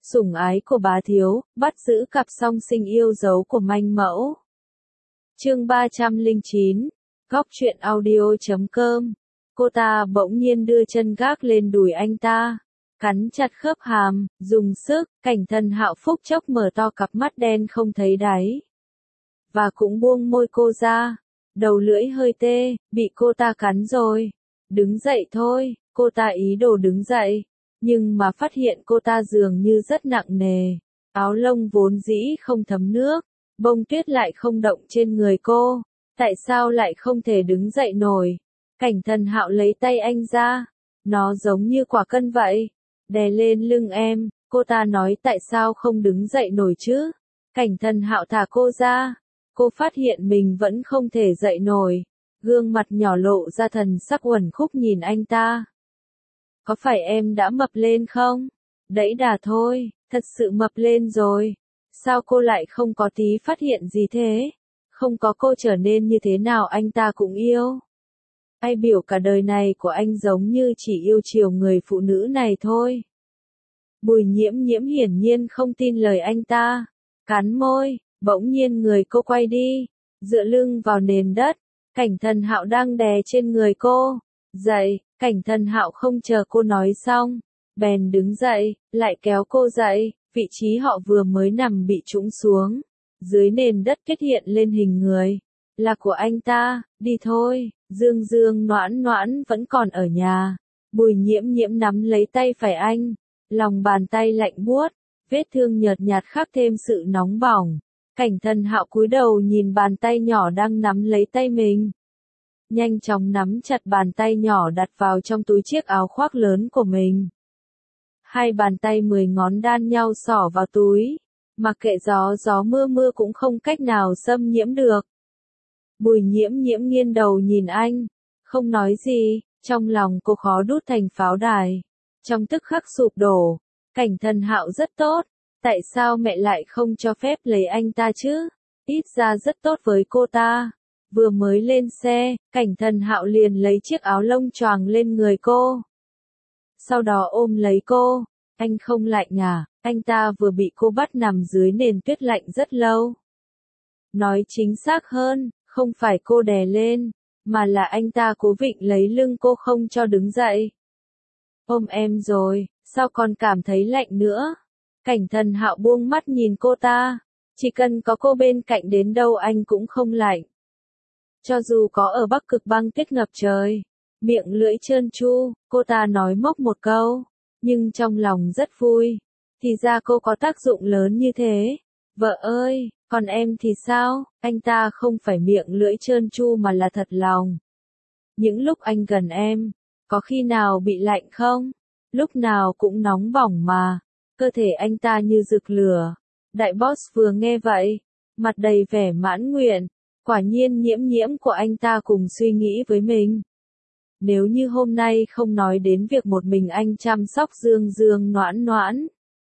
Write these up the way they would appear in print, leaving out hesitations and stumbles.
Sủng ái của bá thiếu, bắt giữ cặp song sinh yêu dấu của manh mẫu. Chương 309, Góc truyện audio.com. Cô ta bỗng nhiên đưa chân gác lên đùi anh ta, cắn chặt khớp hàm, dùng sức. Cảnh Thần Hạo phúc chốc mở to cặp mắt đen không thấy đáy, và cũng buông môi cô ra. Đầu lưỡi hơi tê, bị cô ta cắn rồi. Đứng dậy thôi. Cô ta ý đồ đứng dậy, nhưng mà phát hiện cô ta dường như rất nặng nề. Áo lông vốn dĩ không thấm nước, bông tuyết lại không động trên người cô. Tại sao lại không thể đứng dậy nổi? Cảnh Thần Hạo lấy tay anh ra. Nó giống như quả cân vậy. Đè lên lưng em. Cô ta nói tại sao không đứng dậy nổi chứ? Cảnh Thần Hạo thả cô ra. Cô phát hiện mình vẫn không thể dậy nổi. Gương mặt nhỏ lộ ra thần sắc uẩn khúc nhìn anh ta. Có phải em đã mập lên không? Đẫy đà thôi, thật sự mập lên rồi. Sao cô lại không có tí phát hiện gì thế? Không có cô trở nên như thế nào anh ta cũng yêu. Ai biểu cả đời này của anh giống như chỉ yêu chiều người phụ nữ này thôi. Bùi Nhiễm Nhiễm hiển nhiên không tin lời anh ta. Cắn môi, bỗng nhiên người cô quay đi, dựa lưng vào nền đất. Cảnh Thần Hạo đang đè trên người cô. Dậy. Cảnh Thần Hạo không chờ cô nói xong, bèn đứng dậy, lại kéo cô dậy. Vị trí họ vừa mới nằm bị trũng xuống, dưới nền đất kết hiện lên hình người. Là của anh ta. Đi thôi. Dương Dương Noãn Noãn vẫn còn ở nhà. Bùi Nhiễm Nhiễm nắm lấy tay phải anh, lòng bàn tay lạnh buốt, vết thương nhợt nhạt khắc thêm sự nóng bỏng. Cảnh Thần Hạo cúi đầu nhìn bàn tay nhỏ đang nắm lấy tay mình, nhanh chóng nắm chặt bàn tay nhỏ đặt vào trong túi chiếc áo khoác lớn của mình. Hai bàn tay 10 ngón đan nhau xỏ vào túi, mặc kệ gió mưa cũng không cách nào xâm nhiễm được. Bùi Nhiễm Nhiễm nghiêng đầu nhìn anh, không nói gì, trong lòng cô khó đút thành pháo đài, trong tức khắc sụp đổ. Cảnh Thần Hạo rất tốt, tại sao mẹ lại không cho phép lấy anh ta chứ? Ít ra rất tốt với cô ta. Vừa mới lên xe, Cảnh Thần Hạo liền lấy chiếc áo lông choàng lên người cô. Sau đó ôm lấy cô. Anh không lạnh à? Anh ta vừa bị cô bắt nằm dưới nền tuyết lạnh rất lâu. Nói chính xác hơn, không phải cô đè lên, mà là anh ta cố vịn lấy lưng cô không cho đứng dậy. Ôm em rồi, sao còn cảm thấy lạnh nữa? Cảnh Thần Hạo buông mắt nhìn cô ta. Chỉ cần có cô bên cạnh đến đâu anh cũng không lạnh. Cho dù có ở Bắc Cực băng tuyết ngập trời, miệng lưỡi trơn tru, cô ta nói mốc một câu, nhưng trong lòng rất vui. Thì ra cô có tác dụng lớn như thế. Vợ ơi, còn em thì sao? Anh ta không phải miệng lưỡi trơn tru mà là thật lòng. Những lúc anh gần em, có khi nào bị lạnh không? Lúc nào cũng nóng bỏng mà. Cơ thể anh ta như rực lửa. Đại boss vừa nghe vậy, mặt đầy vẻ mãn nguyện. Quả nhiên Nhiễm Nhiễm của anh ta cùng suy nghĩ với mình. Nếu như hôm nay không nói đến việc một mình anh chăm sóc Dương Dương Noãn Noãn,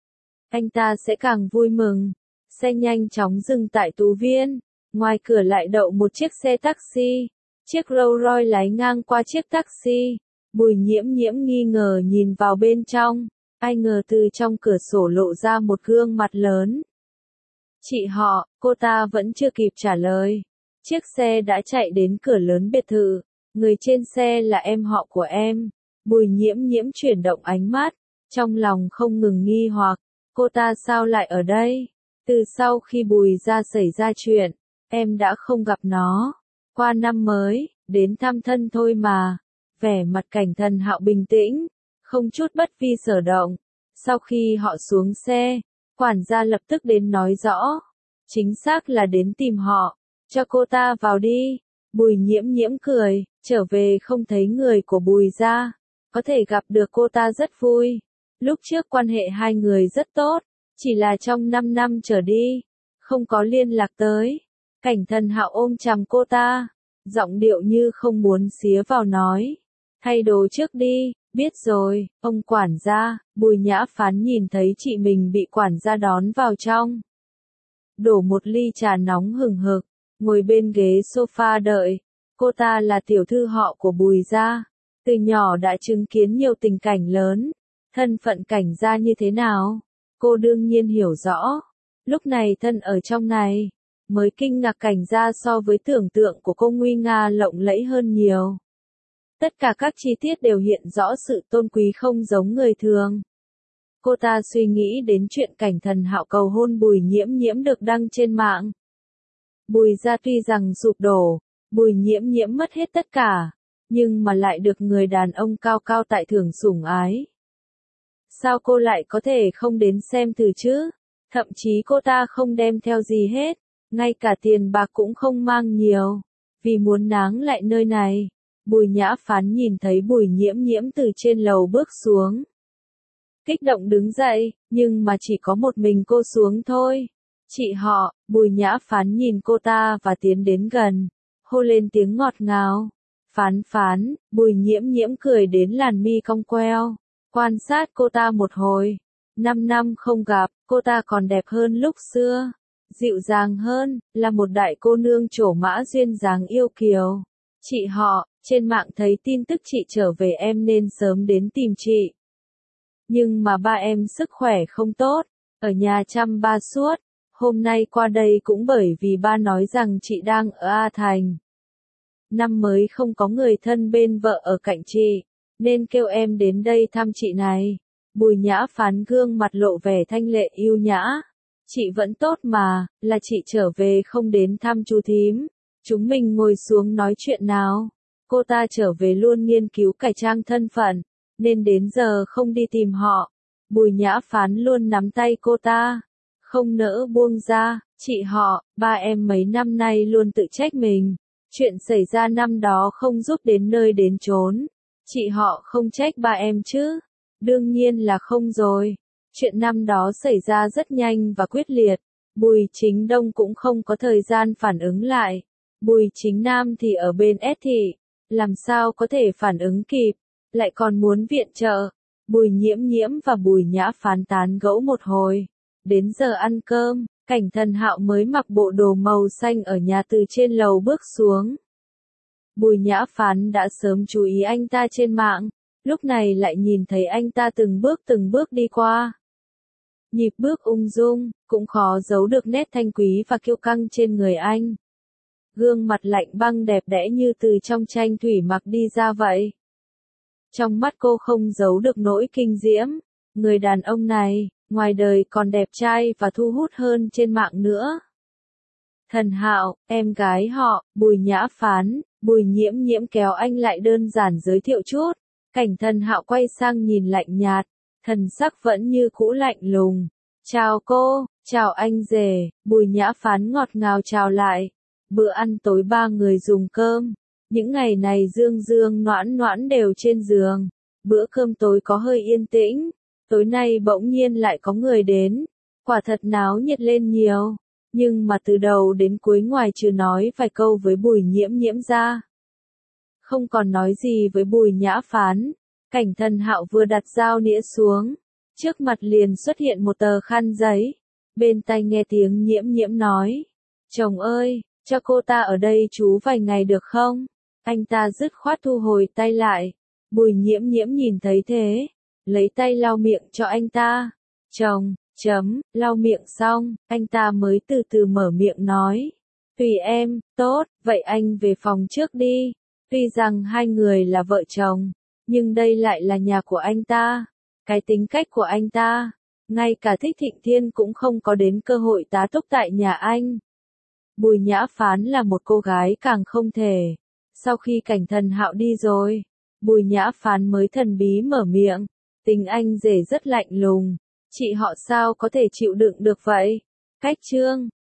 anh ta sẽ càng vui mừng. Xe nhanh chóng dừng tại Tú Viên. Ngoài cửa lại đậu một chiếc xe taxi. Chiếc Rolls Royce lái ngang qua chiếc taxi. Bùi Nhiễm Nhiễm nghi ngờ nhìn vào bên trong. Ai ngờ từ trong cửa sổ lộ ra một gương mặt lớn. Chị họ. Cô ta vẫn chưa kịp trả lời. Chiếc xe đã chạy đến cửa lớn biệt thự. Người trên xe là em họ của em. Bùi Nhiễm Nhiễm chuyển động ánh mắt, trong lòng không ngừng nghi hoặc. Cô ta sao lại ở đây? Từ sau khi Bùi gia xảy ra chuyện, em đã không gặp nó. Qua năm mới, đến thăm thân thôi mà. Vẻ mặt Cảnh Thần Hạo bình tĩnh, không chút bất vi sở động. Sau khi họ xuống xe, quản gia lập tức đến nói rõ. Chính xác là đến tìm họ. Cho cô ta vào đi. Bùi Nhiễm Nhiễm cười, trở về không thấy người của Bùi gia. Có thể gặp được cô ta rất vui. Lúc trước quan hệ hai người rất tốt, chỉ là trong 5 năm trở đi, không có liên lạc tới. Cảnh Thần Hạo ôm chằm cô ta, giọng điệu như không muốn xía vào nói. Thay đồ trước đi, biết rồi, ông quản gia. Bùi Nhã Phán nhìn thấy chị mình bị quản gia đón vào trong. Đổ một ly trà nóng hừng hực, ngồi bên ghế sofa đợi. Cô ta là tiểu thư họ của Bùi gia, từ nhỏ đã chứng kiến nhiều tình cảnh lớn. Thân phận Cảnh gia như thế nào? Cô đương nhiên hiểu rõ. Lúc này thân ở trong này, mới kinh ngạc cảnh ra so với tưởng tượng của cô nguy nga lộng lẫy hơn nhiều. Tất cả các chi tiết đều hiện rõ sự tôn quý không giống người thường. Cô ta suy nghĩ đến chuyện cảnh Thần Hạo cầu hôn Bùi Nhiễm Nhiễm được đăng trên mạng. Bùi gia tuy rằng sụp đổ, Bùi Nhiễm Nhiễm mất hết tất cả, nhưng mà lại được người đàn ông cao cao tại thượng sủng ái. Sao cô lại có thể không đến xem thử chứ? Thậm chí cô ta không đem theo gì hết, ngay cả tiền bạc cũng không mang nhiều, vì muốn náng lại nơi này. Bùi Nhã Phán nhìn thấy Bùi Nhiễm Nhiễm từ trên lầu bước xuống. Kích động đứng dậy, nhưng mà chỉ có một mình cô xuống thôi. Chị họ, Bùi Nhã Phán nhìn cô ta và tiến đến gần, hô lên tiếng ngọt ngào. Phán Phán, Bùi Nhiễm Nhiễm cười đến làn mi cong queo, quan sát cô ta một hồi. 5 năm không gặp, cô ta còn đẹp hơn lúc xưa, dịu dàng hơn, là một đại cô nương trổ mã duyên dáng yêu kiều. Chị họ, trên mạng thấy tin tức chị trở về em nên sớm đến tìm chị. Nhưng mà ba em sức khỏe không tốt, ở nhà chăm ba suốt. Hôm nay qua đây cũng bởi vì ba nói rằng chị đang ở A Thành. Năm mới không có người thân bên vợ ở cạnh chị, nên kêu em đến đây thăm chị này. Bùi Nhã Phán gương mặt lộ vẻ thanh lệ yêu nhã. Chị vẫn tốt mà, là chị trở về không đến thăm chú thím. Chúng mình ngồi xuống nói chuyện nào. Cô ta trở về luôn nghiên cứu cải trang thân phận, nên đến giờ không đi tìm họ. Bùi Nhã Phán luôn nắm tay cô ta, không nỡ buông ra. Chị họ, ba em mấy năm nay luôn tự trách mình. Chuyện xảy ra năm đó không giúp đến nơi đến chốn. Chị họ không trách ba em chứ? Đương nhiên là không rồi. Chuyện năm đó xảy ra rất nhanh và quyết liệt. Bùi Chính Đông cũng không có thời gian phản ứng lại. Bùi Chính Nam thì ở bên S thị, làm sao có thể phản ứng kịp, lại còn muốn viện trợ. Bùi Nhiễm Nhiễm và Bùi Nhã Phán tán gẫu một hồi. Đến giờ ăn cơm, cảnh Thần Hạo mới mặc bộ đồ màu xanh ở nhà từ trên lầu bước xuống. Bùi Nhã Phán đã sớm chú ý anh ta trên mạng, lúc này lại nhìn thấy anh ta từng bước đi qua. Nhịp bước ung dung, cũng khó giấu được nét thanh quý và kiêu căng trên người anh. Gương mặt lạnh băng đẹp đẽ như từ trong tranh thủy mặc đi ra vậy. Trong mắt cô không giấu được nỗi kinh diễm. Người đàn ông này, ngoài đời còn đẹp trai và thu hút hơn trên mạng nữa. Thần Hạo, em gái họ, Bùi Nhã Phán. Bùi Nhiễm Nhiễm kéo anh lại đơn giản giới thiệu chút. Cảnh Thần Hạo quay sang nhìn lạnh nhạt, thần sắc vẫn như cũ lạnh lùng. Chào cô, chào anh rể. Bùi Nhã Phán ngọt ngào chào lại. Bữa ăn tối ba người dùng cơm. Những ngày này Dương Dương Noãn Noãn đều trên giường. Bữa cơm tối có hơi yên tĩnh. Tối nay bỗng nhiên lại có người đến. Quả thật náo nhiệt lên nhiều. Nhưng mà từ đầu đến cuối ngoài trừ nói vài câu với Bùi Nhiễm Nhiễm ra, không còn nói gì với Bùi Nhã Phán. Cảnh Thần Hạo vừa đặt dao nĩa xuống, trước mặt liền xuất hiện một tờ khăn giấy. Bên tai nghe tiếng Nhiễm Nhiễm nói, chồng ơi, cho cô ta ở đây trú vài ngày được không? Anh ta dứt khoát thu hồi tay lại. Bùi Nhiễm Nhiễm nhìn thấy thế, lấy tay lau miệng cho anh ta. Chồng, lau miệng xong, anh ta mới từ từ mở miệng nói. Tùy em, tốt, vậy anh về phòng trước đi. Tuy rằng hai người là vợ chồng, nhưng đây lại là nhà của anh ta. Cái tính cách của anh ta, ngay cả Thích Thịnh Thiên cũng không có đến cơ hội tá túc tại nhà anh. Bùi Nhã Phán là một cô gái càng không thể. Sau khi Cảnh Thần Hạo đi rồi, Bùi Nhã Phán mới thần bí mở miệng. Tình anh rể rất lạnh lùng. Chị họ sao có thể chịu đựng được vậy? Cách chương